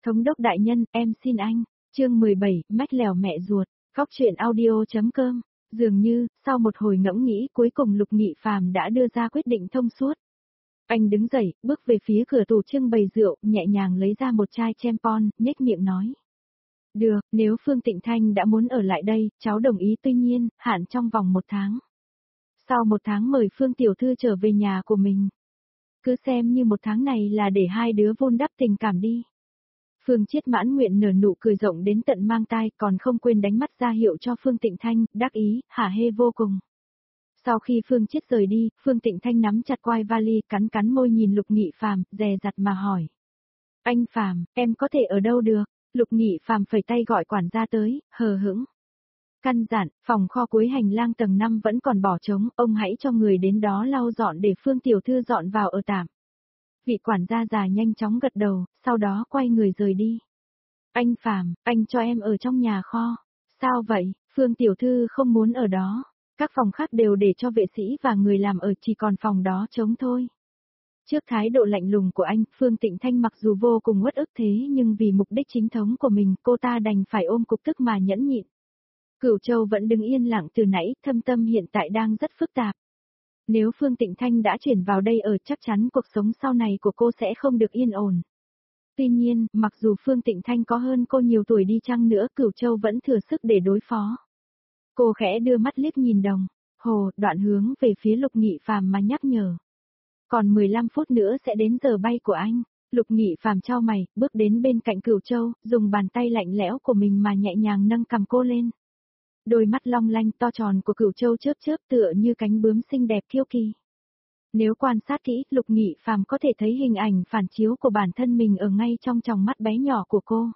Thống đốc đại nhân, em xin anh. Chương 17, mách lèo mẹ ruột. Góc truyện audio.com. Dường như, sau một hồi ngẫm nghĩ, cuối cùng Lục Nghị Phàm đã đưa ra quyết định thông suốt. Anh đứng dậy, bước về phía cửa tủ trưng bày rượu, nhẹ nhàng lấy ra một chai champagne, nhếch miệng nói. Được, nếu Phương Tịnh Thanh đã muốn ở lại đây, cháu đồng ý, tuy nhiên, hạn trong vòng 1 tháng. Sau 1 tháng mời Phương Tiểu Thư trở về nhà của mình. Cứ xem như 1 tháng này là để hai đứa vun đắp tình cảm đi. Phương Chiết mãn nguyện nở nụ cười rộng đến tận mang tai, còn không quên đánh mắt ra hiệu cho Phương Tịnh Thanh, đắc ý, hả hê vô cùng. Sau khi Phương Chiết rời đi, Phương Tịnh Thanh nắm chặt quai vali, cắn cắn môi nhìn Lục Nghị Phàm, dè dặt mà hỏi. Anh Phàm, em có thể ở đâu được? Lục Nghị Phàm phẩy tay gọi quản gia tới, hờ hững. Căn dặn, phòng kho cuối hành lang tầng 5 vẫn còn bỏ trống, ông hãy cho người đến đó lau dọn để Phương Tiểu Thư dọn vào ở tạm. Vị quản gia già nhanh chóng gật đầu, sau đó quay người rời đi. Anh Phàm, anh cho em ở trong nhà kho. Sao vậy, Phương Tiểu Thư không muốn ở đó. Các phòng khác đều để cho vệ sĩ và người làm ở, chỉ còn phòng đó trống thôi. Trước thái độ lạnh lùng của anh, Phương Tịnh Thanh mặc dù vô cùng uất ức thế nhưng vì mục đích chính thống của mình, cô ta đành phải ôm cục tức mà nhẫn nhịn. Cửu Châu vẫn đứng yên lặng từ nãy, thâm tâm hiện tại đang rất phức tạp. Nếu Phương Tịnh Thanh đã chuyển vào đây ở, chắc chắn cuộc sống sau này của cô sẽ không được yên ổn. Tuy nhiên, mặc dù Phương Tịnh Thanh có hơn cô nhiều tuổi đi chăng nữa, Cửu Châu vẫn thừa sức để đối phó. Cô khẽ đưa mắt liếc nhìn đồng hồ, đoạn hướng về phía Lục Nghị Phàm mà nhắc nhở. Còn 15 phút nữa sẽ đến giờ bay của anh. Lục Nghị Phàm chau mày, bước đến bên cạnh Cửu Châu, dùng bàn tay lạnh lẽo của mình mà nhẹ nhàng nâng cằm cô lên. Đôi mắt long lanh to tròn của Cửu Châu chớp chớp tựa như cánh bướm xinh đẹp kiêu kỳ. Nếu quan sát kỹ, Lục Nghị Phàm có thể thấy hình ảnh phản chiếu của bản thân mình ở ngay trong tròng mắt bé nhỏ của cô.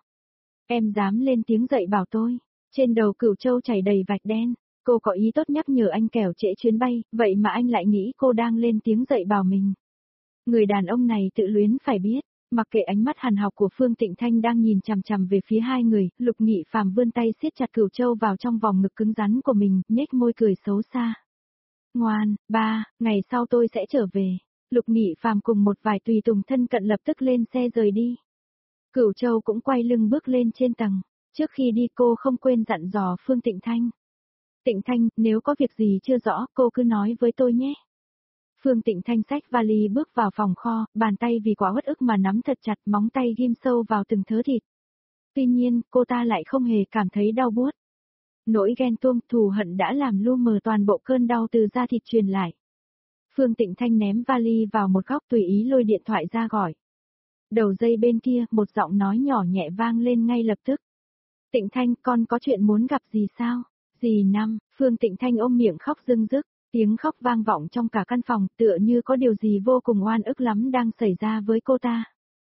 Em dám lên tiếng dạy bảo tôi. Trên đầu Cửu Châu chảy đầy vạch đen. Cô có ý tốt nhắc nhở anh kẻo trễ chuyến bay, vậy mà anh lại nghĩ cô đang lên tiếng dạy bảo mình. Người đàn ông này tự luyến phải biết. Mặc kệ ánh mắt hằn học của Phương Tịnh Thanh đang nhìn chằm chằm về phía hai người, Lục Nghị Phàm vươn tay siết chặt Cửu Châu vào trong vòng ngực cứng rắn của mình, nhếch môi cười xấu xa. Ngoan, ba, ngày sau tôi sẽ trở về. Lục Nghị Phàm cùng một vài tùy tùng thân cận lập tức lên xe rời đi. Cửu Châu cũng quay lưng bước lên trên tầng. Trước khi đi cô không quên dặn dò Phương Tịnh Thanh. Tịnh Thanh, nếu có việc gì chưa rõ, cô cứ nói với tôi nhé. Phương Tịnh Thanh xách vali bước vào phòng kho, bàn tay vì quá uất ức mà nắm thật chặt, móng tay ghim sâu vào từng thớ thịt. Tuy nhiên, cô ta lại không hề cảm thấy đau buốt. Nỗi ghen tuông, thù hận đã làm lu mờ toàn bộ cơn đau từ da thịt truyền lại. Phương Tịnh Thanh ném vali vào một góc tùy ý lôi điện thoại ra gọi. Đầu dây bên kia, một giọng nói nhỏ nhẹ vang lên ngay lập tức. Tịnh Thanh, con có chuyện muốn gặp dì sao? Dì Năm, Phương Tịnh Thanh ôm miệng khóc rưng rức. Tiếng khóc vang vọng trong cả căn phòng, tựa như có điều gì vô cùng oan ức lắm đang xảy ra với cô ta.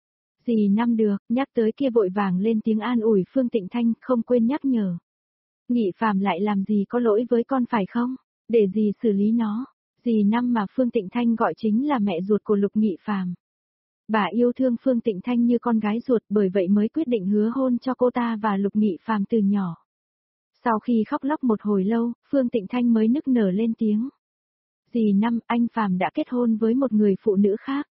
Dì Năm được, nhắc tới kia vội vàng lên tiếng an ủi Phương Tịnh Thanh, không quên nhắc nhở. Nghị Phàm lại làm gì có lỗi với con phải không? Để dì xử lý nó. Dì Năm mà Phương Tịnh Thanh gọi chính là mẹ ruột của Lục Nghị Phàm. Bà yêu thương Phương Tịnh Thanh như con gái ruột, bởi vậy mới quyết định hứa hôn cho cô ta và Lục Nghị Phàm từ nhỏ. Sau khi khóc lóc một hồi lâu, Phương Tịnh Thanh mới nức nở lên tiếng. Dì Năm, anh Phàm đã kết hôn với một người phụ nữ khác.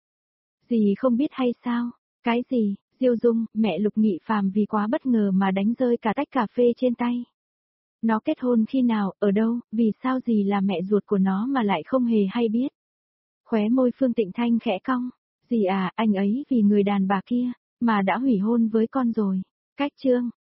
Dì không biết hay sao? Cái gì? Diêu Dung, mẹ Lục Nghị Phàm vì quá bất ngờ mà đánh rơi cả tách cà phê trên tay. Nó kết hôn khi nào, ở đâu, vì sao dì là mẹ ruột của nó mà lại không hề hay biết? Khóe môi Phương Tịnh Thanh khẽ cong. Dì à, anh ấy vì người đàn bà kia, mà đã hủy hôn với con rồi. Cách chương.